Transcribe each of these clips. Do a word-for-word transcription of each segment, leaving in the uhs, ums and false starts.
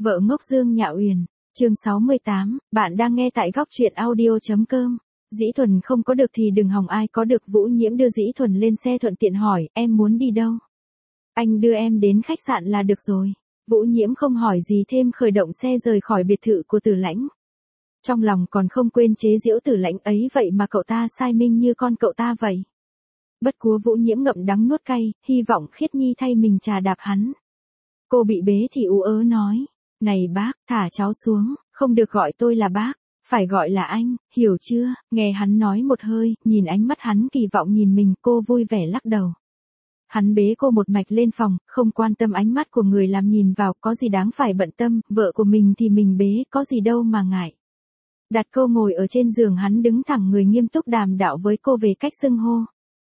Vợ ngốc Dương Nhạ Uyển, chương sáu mươi tám, bạn đang nghe tại góc truyện audio.com. Dĩ Thuần không có được thì đừng hòng ai có được. Vũ Nhiễm đưa Dĩ Thuần lên xe thuận tiện hỏi, em muốn đi đâu? Anh đưa em đến khách sạn là được rồi. Vũ Nhiễm không hỏi gì thêm khởi động xe rời khỏi biệt thự của Tử Lãnh. Trong lòng còn không quên chế giễu Tử Lãnh ấy, vậy mà cậu ta sai Minh như con cậu ta vậy. Bất quá Vũ Nhiễm ngậm đắng nuốt cay, hy vọng Khiết Nhi thay mình trà đạp hắn. Cô bị bế thì ú ớ nói, này bác, thả cháu xuống, không được gọi tôi là bác, phải gọi là anh, hiểu chưa? Nghe hắn nói một hơi, nhìn ánh mắt hắn kỳ vọng nhìn mình, cô vui vẻ lắc đầu. Hắn bế cô một mạch lên phòng, không quan tâm ánh mắt của người làm nhìn vào, có gì đáng phải bận tâm, vợ của mình thì mình bế, có gì đâu mà ngại. Đặt cô ngồi ở trên giường, hắn đứng thẳng người nghiêm túc đàm đạo với cô về cách xưng hô.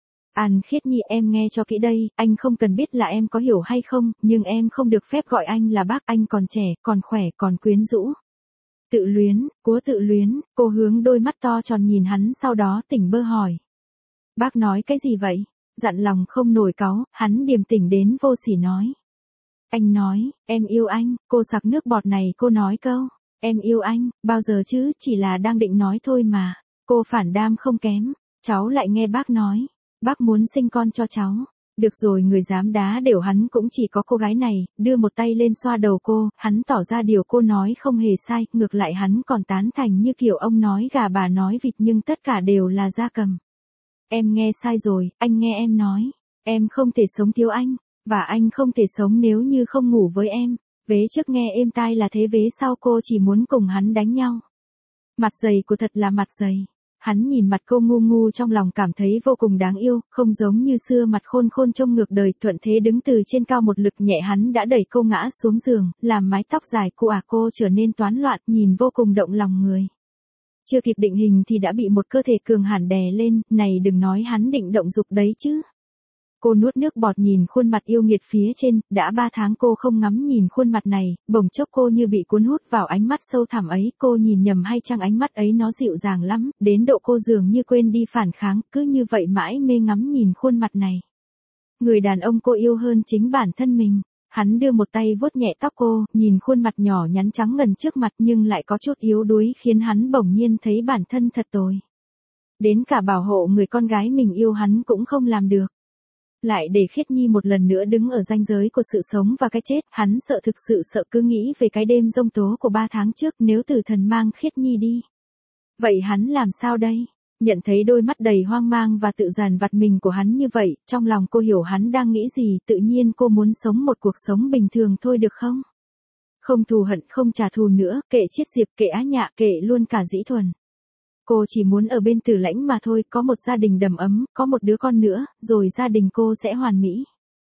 An Khiết Nhi, em nghe cho kỹ đây, anh không cần biết là em có hiểu hay không, nhưng em không được phép gọi anh là bác, anh còn trẻ, còn khỏe, còn quyến rũ. Tự luyến, cúa tự luyến, cô hướng đôi mắt to tròn nhìn hắn, sau đó tỉnh bơ hỏi. Bác nói cái gì vậy? Dặn lòng không nổi cáu, hắn điềm tĩnh đến vô sỉ nói. Anh nói, em yêu anh, cô sặc nước bọt này, cô nói câu, em yêu anh, bao giờ chứ, chỉ là đang định nói thôi mà. Cô phản đam không kém, cháu lại nghe bác nói. Bác muốn sinh con cho cháu. Được rồi, người dám đá đều hắn cũng chỉ có cô gái này, đưa một tay lên xoa đầu cô, hắn tỏ ra điều cô nói không hề sai, ngược lại hắn còn tán thành như kiểu ông nói gà bà nói vịt nhưng tất cả đều là gia cầm. Em nghe sai rồi, anh nghe em nói, em không thể sống thiếu anh, và anh không thể sống nếu như không ngủ với em. Vế trước nghe êm tai là thế, vế sau cô chỉ muốn cùng hắn đánh nhau. Mặt dày của thật là mặt dày. Hắn nhìn mặt cô ngu ngu trong lòng cảm thấy vô cùng đáng yêu, không giống như xưa mặt khôn khôn trông ngược đời. Thuận thế đứng từ trên cao một lực nhẹ hắn đã đẩy cô ngã xuống giường, làm mái tóc dài của à cô trở nên toán loạn, nhìn vô cùng động lòng người. Chưa kịp định hình thì đã bị một cơ thể cường hãn đè lên, này đừng nói hắn định động dục đấy chứ. Cô nuốt nước bọt nhìn khuôn mặt yêu nghiệt phía trên, đã ba tháng cô không ngắm nhìn khuôn mặt này, bỗng chốc cô như bị cuốn hút vào ánh mắt sâu thẳm ấy, cô nhìn nhầm hay chăng ánh mắt ấy nó dịu dàng lắm, đến độ cô dường như quên đi phản kháng, cứ như vậy mãi mê ngắm nhìn khuôn mặt này. Người đàn ông cô yêu hơn chính bản thân mình. Hắn đưa một tay vuốt nhẹ tóc cô, nhìn khuôn mặt nhỏ nhắn trắng ngần trước mặt nhưng lại có chút yếu đuối khiến hắn bỗng nhiên thấy bản thân thật tồi. Đến cả bảo hộ người con gái mình yêu hắn cũng không làm được. Lại để Khiết Nhi một lần nữa đứng ở ranh giới của sự sống và cái chết, hắn sợ, thực sự sợ, cứ nghĩ về cái đêm giông tố của ba tháng trước, nếu Tử Thần mang Khiết Nhi đi. Vậy hắn làm sao đây? Nhận thấy đôi mắt đầy hoang mang và tự dằn vặt mình của hắn như vậy, trong lòng cô hiểu hắn đang nghĩ gì, tự nhiên cô muốn sống một cuộc sống bình thường thôi được không? Không thù hận, không trả thù nữa, kệ Chiết Diệp, kệ Á Nhạ, kệ luôn cả Dĩ Thuần. Cô chỉ muốn ở bên Tử Lãnh mà thôi, có một gia đình đầm ấm, có một đứa con nữa, rồi gia đình cô sẽ hoàn mỹ.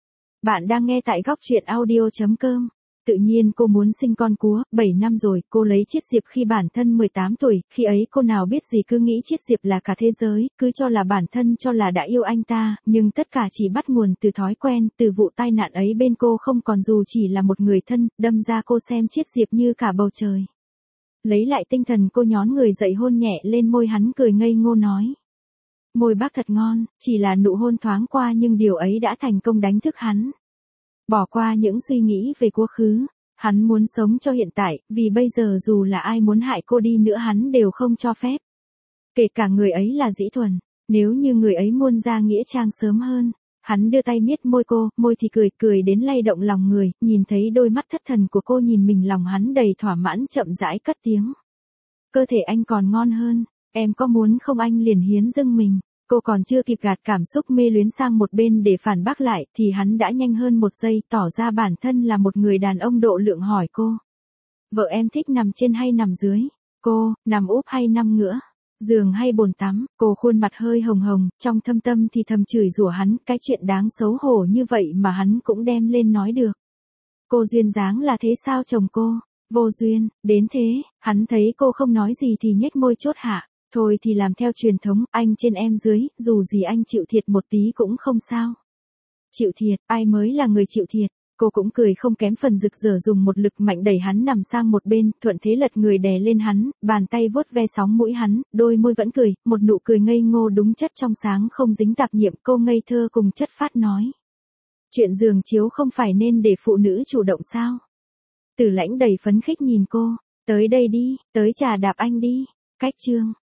Bạn đang nghe tại góc truyện audio.com. Tự nhiên cô muốn sinh con cúa, bảy năm rồi, cô lấy Chiết Diệp khi bản thân mười tám tuổi, khi ấy cô nào biết gì, cứ nghĩ Chiết Diệp là cả thế giới, cứ cho là bản thân cho là đã yêu anh ta, nhưng tất cả chỉ bắt nguồn từ thói quen, từ vụ tai nạn ấy bên cô không còn dù chỉ là một người thân, đâm ra cô xem Chiết Diệp như cả bầu trời. Lấy lại tinh thần cô nhón người dậy hôn nhẹ lên môi hắn, cười ngây ngô nói. Môi bác thật ngon, chỉ là nụ hôn thoáng qua nhưng điều ấy đã thành công đánh thức hắn. Bỏ qua những suy nghĩ về quá khứ, hắn muốn sống cho hiện tại, vì bây giờ dù là ai muốn hại cô đi nữa hắn đều không cho phép. Kể cả người ấy là Dĩ Thuần, nếu như người ấy muôn ra nghĩa trang sớm hơn. Hắn đưa tay miết môi cô, môi thì cười, cười đến lay động lòng người, nhìn thấy đôi mắt thất thần của cô nhìn mình, lòng hắn đầy thỏa mãn, chậm rãi cất tiếng. Cơ thể anh còn ngon hơn, em có muốn không? Anh liền hiến dâng mình. Cô còn chưa kịp gạt cảm xúc mê luyến sang một bên để phản bác lại, thì hắn đã nhanh hơn một giây, tỏ ra bản thân là một người đàn ông độ lượng, hỏi cô. Vợ em thích nằm trên hay nằm dưới? Cô, nằm úp hay nằm ngửa? Giường hay bồn tắm? Cô khuôn mặt hơi hồng hồng, trong thâm tâm thì thầm chửi rủa hắn, cái chuyện đáng xấu hổ như vậy mà hắn cũng đem lên nói được. Cô duyên dáng là thế sao chồng cô? Vô duyên, đến thế, hắn thấy cô không nói gì thì nhếch môi chốt hạ. Thôi thì làm theo truyền thống, anh trên em dưới, dù gì anh chịu thiệt một tí cũng không sao. Chịu thiệt, ai mới là người chịu thiệt? Cô cũng cười không kém phần rực rỡ, dùng một lực mạnh đẩy hắn nằm sang một bên, thuận thế lật người đè lên hắn, bàn tay vuốt ve sóng mũi hắn, đôi môi vẫn cười, một nụ cười ngây ngô đúng chất trong sáng không dính tạp nhiệm. Cô ngây thơ cùng chất phát nói. Chuyện giường chiếu không phải nên để phụ nữ chủ động sao? Từ Lãnh đầy phấn khích nhìn cô, tới đây đi, tới trà đạp anh đi. Cách chương